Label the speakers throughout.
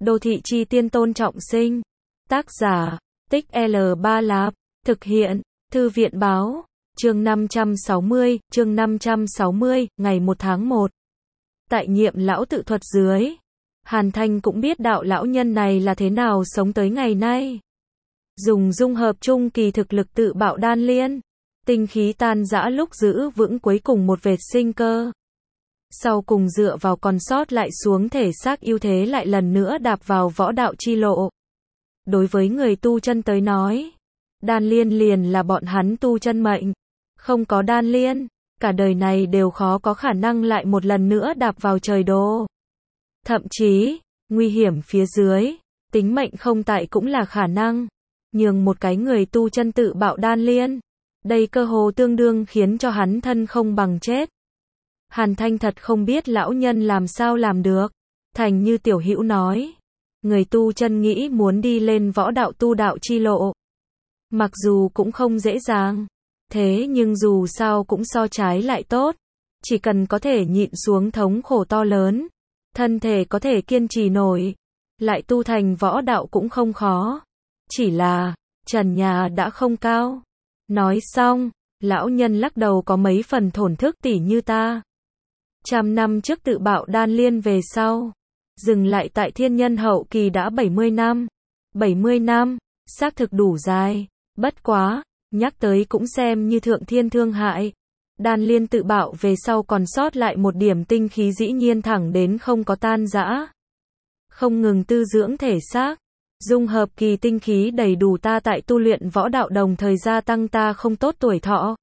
Speaker 1: Đô thị chi tiên Tôn Trọng Sinh. Tác giả, Tích L3 Lạp. Thực hiện, Thư viện báo. Chương 560, ngày 1 tháng 1. Tại Nhiệm lão tự thuật dưới. Hàn Thanh cũng biết đạo lão nhân này là thế nào sống tới ngày nay. Dùng dung hợp trung kỳ thực lực tự bạo đan liên. Tinh khí tan rã lúc giữ vững cuối cùng một vệt sinh cơ. Sau cùng dựa vào còn sót lại xuống thể xác ưu thế lại lần nữa đạp vào võ đạo chi lộ. Đối với người tu chân tới nói, đan liên liền là bọn hắn tu chân mệnh. Không có đan liên, cả đời này đều khó có khả năng lại một lần nữa đạp vào trời đô. Thậm chí, nguy hiểm phía dưới, tính mệnh không tại cũng là khả năng. Nhường một cái người tu chân tự bạo đan liên, đây cơ hồ tương đương khiến cho hắn thân không bằng chết. Hàn Thanh thật không biết lão nhân làm sao làm được. Thành như Tiểu Hữu nói, người tu chân nghĩ muốn đi lên võ đạo tu đạo chi lộ. Mặc dù cũng không dễ dàng, thế nhưng dù sao cũng so trái lại tốt. Chỉ cần có thể nhịn xuống thống khổ to lớn, thân thể có thể kiên trì nổi, lại tu thành võ đạo cũng không khó. Chỉ là, trần nhà đã không cao. Nói xong, lão nhân lắc đầu có mấy phần thổn thức tỉ như ta. 100 năm trước tự bạo đan liên về sau, dừng lại tại thiên nhân hậu kỳ đã 70 năm. 70 năm, xác thực đủ dài, bất quá, nhắc tới cũng xem như thượng thiên thương hại. Đan liên tự bạo về sau còn sót lại một điểm tinh khí dĩ nhiên thẳng đến không có tan rã. Không ngừng tư dưỡng thể xác, dung hợp kỳ tinh khí đầy đủ ta tại tu luyện võ đạo đồng thời gia tăng ta không tốt tuổi thọ.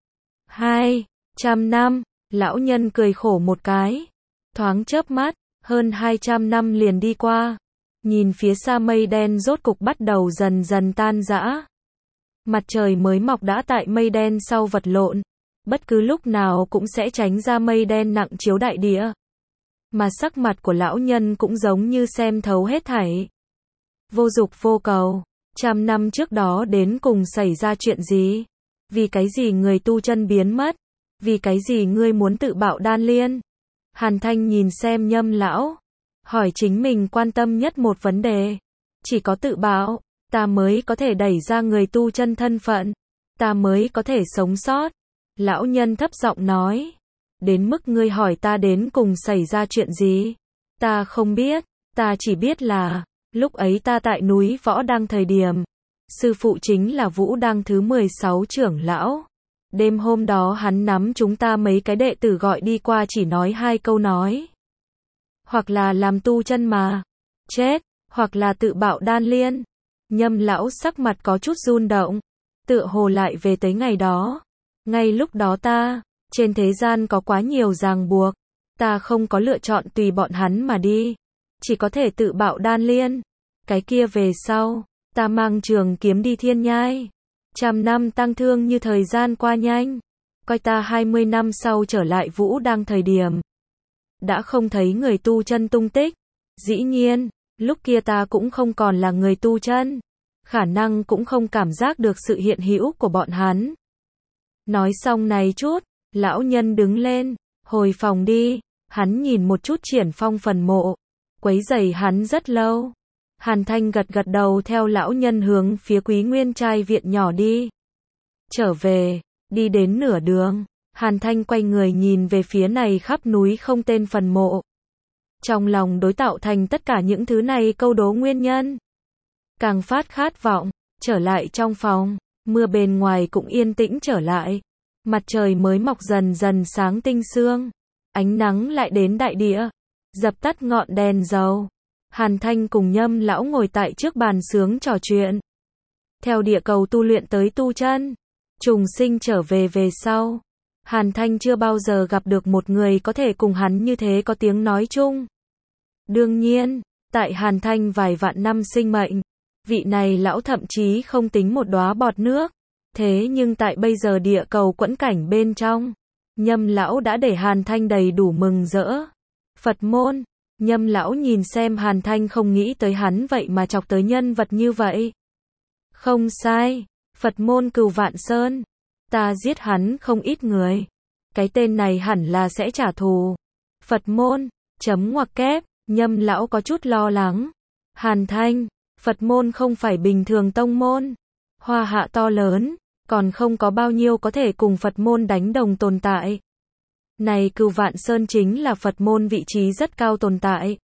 Speaker 1: 200 năm. Lão nhân cười khổ một cái. Thoáng chớp mắt, hơn 200 năm liền đi qua. Nhìn phía xa mây đen rốt cục bắt đầu dần dần tan rã. Mặt trời mới mọc đã tại mây đen sau vật lộn. Bất cứ lúc nào cũng sẽ tránh ra mây đen nặng chiếu đại địa. Mà sắc mặt của lão nhân cũng giống như xem thấu hết thảy. Vô dục vô cầu. 100 năm trước đó đến cùng xảy ra chuyện gì? Vì cái gì người tu chân biến mất? Vì cái gì ngươi muốn tự bạo đan liên? Hàn Thanh nhìn xem Nhâm lão, hỏi chính mình quan tâm nhất một vấn đề. Chỉ có tự bạo, ta mới có thể đẩy ra người tu chân thân phận, ta mới có thể sống sót. Lão nhân thấp giọng nói, đến mức ngươi hỏi ta đến cùng xảy ra chuyện gì? Ta không biết, ta chỉ biết là, lúc ấy ta tại núi Võ Đăng thời điểm, sư phụ chính là Vũ Đăng thứ 16 trưởng lão. Đêm hôm đó hắn nắm chúng ta mấy cái đệ tử gọi đi qua chỉ nói 2 câu nói. Hoặc là làm tu chân mà chết, hoặc là tự bạo đan liên. Nhâm lão sắc mặt có chút run động, tựa hồ lại về tới ngày đó. Ngay lúc đó ta, trên thế gian có quá nhiều ràng buộc, ta không có lựa chọn tùy bọn hắn mà đi, chỉ có thể tự bạo đan liên. Cái kia về sau, ta mang trường kiếm đi thiên nhai. 100 năm tăng thương như thời gian qua nhanh. Coi ta 20 năm sau trở lại Vũ Đăng thời điểm, đã không thấy người tu chân tung tích. Dĩ nhiên, lúc kia ta cũng không còn là người tu chân, khả năng cũng không cảm giác được sự hiện hữu của bọn hắn. Nói xong này chút, lão nhân đứng lên, hồi phòng đi. Hắn nhìn một chút Triển Phong phần mộ, quấy rầy hắn rất lâu. Hàn Thanh gật gật đầu theo lão nhân hướng phía Quý Nguyên trai viện nhỏ đi. Trở về, đi đến nửa đường, Hàn Thanh quay người nhìn về phía này khắp núi không tên phần mộ. Trong lòng đối tạo thành tất cả những thứ này câu đố nguyên nhân. Càng phát khát vọng, trở lại trong phòng, mưa bên ngoài cũng yên tĩnh trở lại. Mặt trời mới mọc dần dần sáng tinh sương, ánh nắng lại đến đại địa, dập tắt ngọn đèn dầu. Hàn Thanh cùng Nhâm lão ngồi tại trước bàn sướng trò chuyện. Theo địa cầu tu luyện tới tu chân, trùng sinh trở về về sau, Hàn Thanh chưa bao giờ gặp được một người có thể cùng hắn như thế có tiếng nói chung. Đương nhiên, tại Hàn Thanh vài vạn năm sinh mệnh, vị này lão thậm chí không tính một đóa bọt nước. Thế nhưng tại bây giờ địa cầu quẫn cảnh bên trong, Nhâm lão đã để Hàn Thanh đầy đủ mừng rỡ. Phật môn. Nhâm lão nhìn xem Hàn Thanh không nghĩ tới hắn vậy mà chọc tới nhân vật như vậy. Không sai, Phật môn Cửu Vạn Sơn. Ta giết hắn không ít người. Cái tên này hẳn là sẽ trả thù. Phật môn, chấm ngoặc kép, Nhâm lão có chút lo lắng. Hàn Thanh, Phật môn không phải bình thường tông môn. Hoa Hạ to lớn, còn không có bao nhiêu có thể cùng Phật môn đánh đồng tồn tại. Này Cửu Vạn Sơn chính là Phật môn vị trí rất cao tồn tại.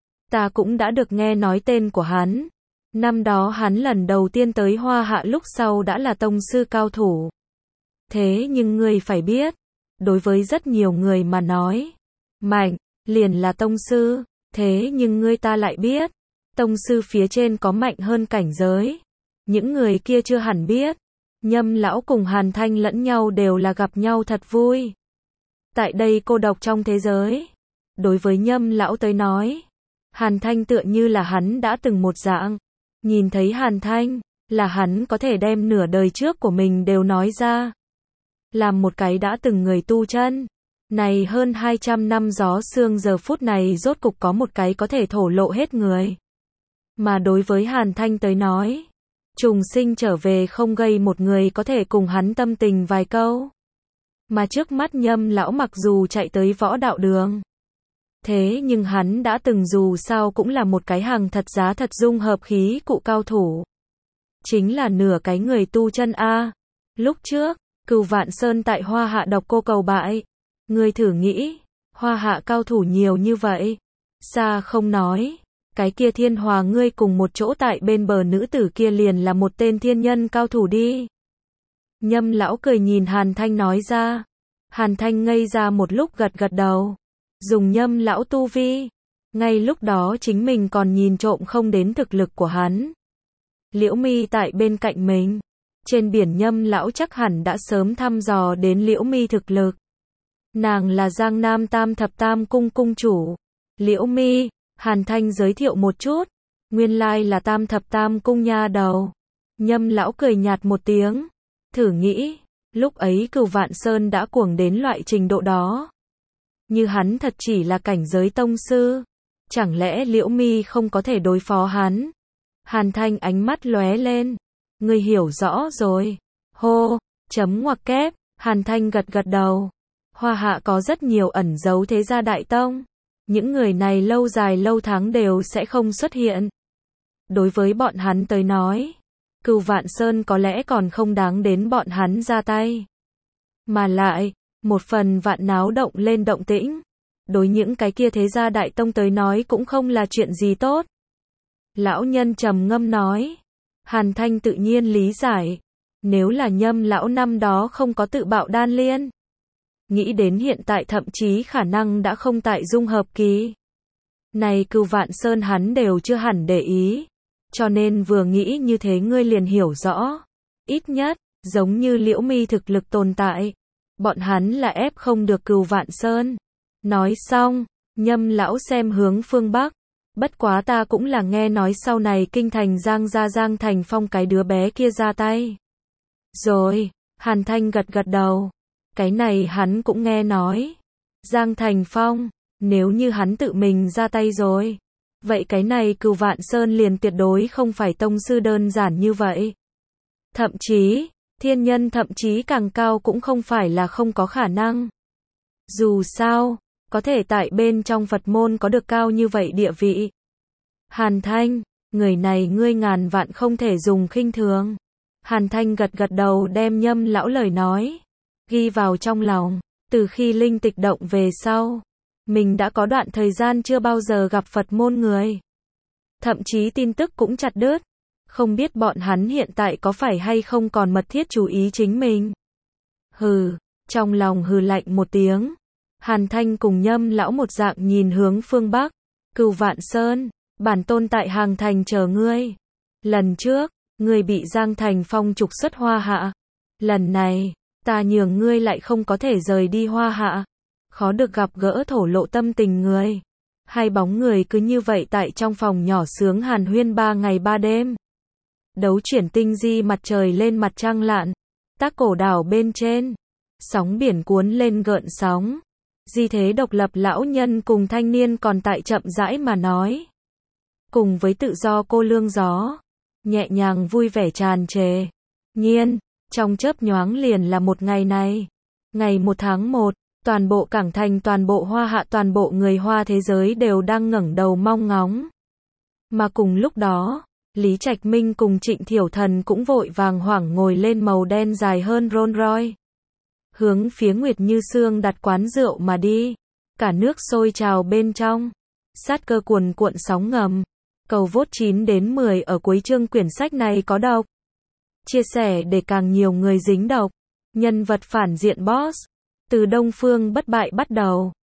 Speaker 1: Ta cũng đã được nghe nói tên của hắn. Năm đó hắn lần đầu tiên tới Hoa Hạ lúc sau đã là tông sư cao thủ. Thế nhưng ngươi phải biết, đối với rất nhiều người mà nói, mạnh, liền là tông sư. Thế nhưng ngươi ta lại biết, tông sư phía trên có mạnh hơn cảnh giới. Những người kia chưa hẳn biết. Nhâm lão cùng Hàn Thanh lẫn nhau đều là gặp nhau thật vui. Tại đây cô độc trong thế giới. Đối với Nhâm lão tới nói, Hàn Thanh tựa như là hắn đã từng một dạng. Nhìn thấy Hàn Thanh, là hắn có thể đem nửa đời trước của mình đều nói ra. Làm một cái đã từng người tu chân. Này hơn 200 năm gió sương giờ phút này rốt cục có một cái có thể thổ lộ hết người. Mà đối với Hàn Thanh tới nói, trùng sinh trở về không gây một người có thể cùng hắn tâm tình vài câu. Mà trước mắt Nhâm lão mặc dù chạy tới võ đạo đường. Thế nhưng hắn đã từng dù sao cũng là một cái hàng thật giá thật dung hợp khí cụ cao thủ. Chính là nửa cái người tu chân A. Lúc trước, Cửu Vạn Sơn tại Hoa Hạ độc cô cầu bại. Ngươi thử nghĩ, Hoa Hạ cao thủ nhiều như vậy. Xa không nói, cái kia Thiên Hòa ngươi cùng một chỗ tại bên bờ nữ tử kia liền là một tên thiên nhân cao thủ đi. Nhâm lão cười nhìn Hàn Thanh nói ra. Hàn Thanh ngây ra một lúc gật gật đầu. Dùng Nhâm lão tu vi. Ngay lúc đó chính mình còn nhìn trộm không đến thực lực của hắn. Liễu Mi tại bên cạnh mình. Trên biển Nhâm lão chắc hẳn đã sớm thăm dò đến Liễu Mi thực lực. Nàng là Giang Nam Tam Thập Tam Cung cung chủ. Liễu Mi, Hàn Thanh giới thiệu một chút. Nguyên lai là Tam Thập Tam Cung nha đầu. Nhâm lão cười nhạt một tiếng. Thử nghĩ, lúc ấy Cửu Vạn Sơn đã cuồng đến loại trình độ đó. Như hắn thật chỉ là cảnh giới tông sư. Chẳng lẽ Liễu Mi không có thể đối phó hắn? Hàn Thanh ánh mắt lóe lên. Ngươi hiểu rõ rồi. Hô, chấm ngoặc kép, Hàn Thanh gật gật đầu. Hoa Hạ có rất nhiều ẩn giấu thế gia đại tông. Những người này lâu dài lâu tháng đều sẽ không xuất hiện. Đối với bọn hắn tới nói, Cửu Vạn Sơn có lẽ còn không đáng đến bọn hắn ra tay. Mà lại, một phần vạn náo động lên động tĩnh. Đối những cái kia thế gia đại tông tới nói cũng không là chuyện gì tốt. Lão nhân trầm ngâm nói. Hàn Thanh tự nhiên lý giải. Nếu là Nhâm lão năm đó không có tự bạo đan liên. Nghĩ đến hiện tại thậm chí khả năng đã không tại dung hợp kỳ. Này Cửu Vạn Sơn hắn đều chưa hẳn để ý. Cho nên vừa nghĩ như thế ngươi liền hiểu rõ. Ít nhất, giống như Liễu Mi thực lực tồn tại. Bọn hắn là ép không được Cửu Vạn Sơn. Nói xong, Nhâm lão xem hướng phương Bắc. Bất quá ta cũng là nghe nói sau này kinh thành Giang gia Giang Thành Phong cái đứa bé kia ra tay. Rồi, Hàn Thanh gật gật đầu. Cái này hắn cũng nghe nói. Giang Thành Phong, nếu như hắn tự mình ra tay rồi. Vậy cái này Cửu Vạn Sơn liền tuyệt đối không phải tông sư đơn giản như vậy. Thậm chí, thiên nhân thậm chí càng cao cũng không phải là không có khả năng. Dù sao, có thể tại bên trong Phật môn có được cao như vậy địa vị. Hàn Thanh, người này ngươi ngàn vạn không thể dùng khinh thường. Hàn Thanh gật gật đầu đem Nhâm lão lời nói ghi vào trong lòng. Từ khi linh tịch động về sau, mình đã có đoạn thời gian chưa bao giờ gặp Phật môn người. Thậm chí tin tức cũng chặt đứt. Không biết bọn hắn hiện tại có phải hay không còn mật thiết chú ý chính mình. Hừ, trong lòng hừ lạnh một tiếng. Hàn Thanh cùng Nhâm lão một dạng nhìn hướng phương Bắc. Cửu Vạn Sơn, bản tôn tại Hàng Thành chờ ngươi. Lần trước, ngươi bị Giang Thành Phong trục xuất Hoa Hạ. Lần này, ta nhường ngươi lại không có thể rời đi Hoa Hạ. Khó được gặp gỡ thổ lộ tâm tình người. Hai bóng người cứ như vậy tại trong phòng nhỏ sướng hàn huyên 3 ngày 3 đêm. Đấu chuyển tinh di mặt trời lên mặt trăng lặn. Tác cổ đảo bên trên. Sóng biển cuốn lên gợn sóng. Di thế độc lập lão nhân cùng thanh niên còn tại chậm rãi mà nói. Cùng với tự do cô lương gió. Nhẹ nhàng vui vẻ tràn trề. Nhiên, trong chớp nhoáng liền là một ngày này. Ngày 1 tháng 1, toàn bộ Cảng Thành, toàn bộ Hoa Hạ, toàn bộ người Hoa thế giới đều đang ngẩng đầu mong ngóng. Mà cùng lúc đó, Lý Trạch Minh cùng Trịnh Thiểu Thần cũng vội vàng hoảng ngồi lên màu đen dài hơn Rolls Royce. Hướng phía Nguyệt Như Sương đặt quán rượu mà đi. Cả nước sôi trào bên trong. Sát cơ cuồn cuộn sóng ngầm. Cầu vote 9 đến 10 ở cuối chương quyển sách này có độc. Chia sẻ để càng nhiều người dính độc. Nhân vật phản diện boss. Từ Đông Phương bất bại bắt đầu.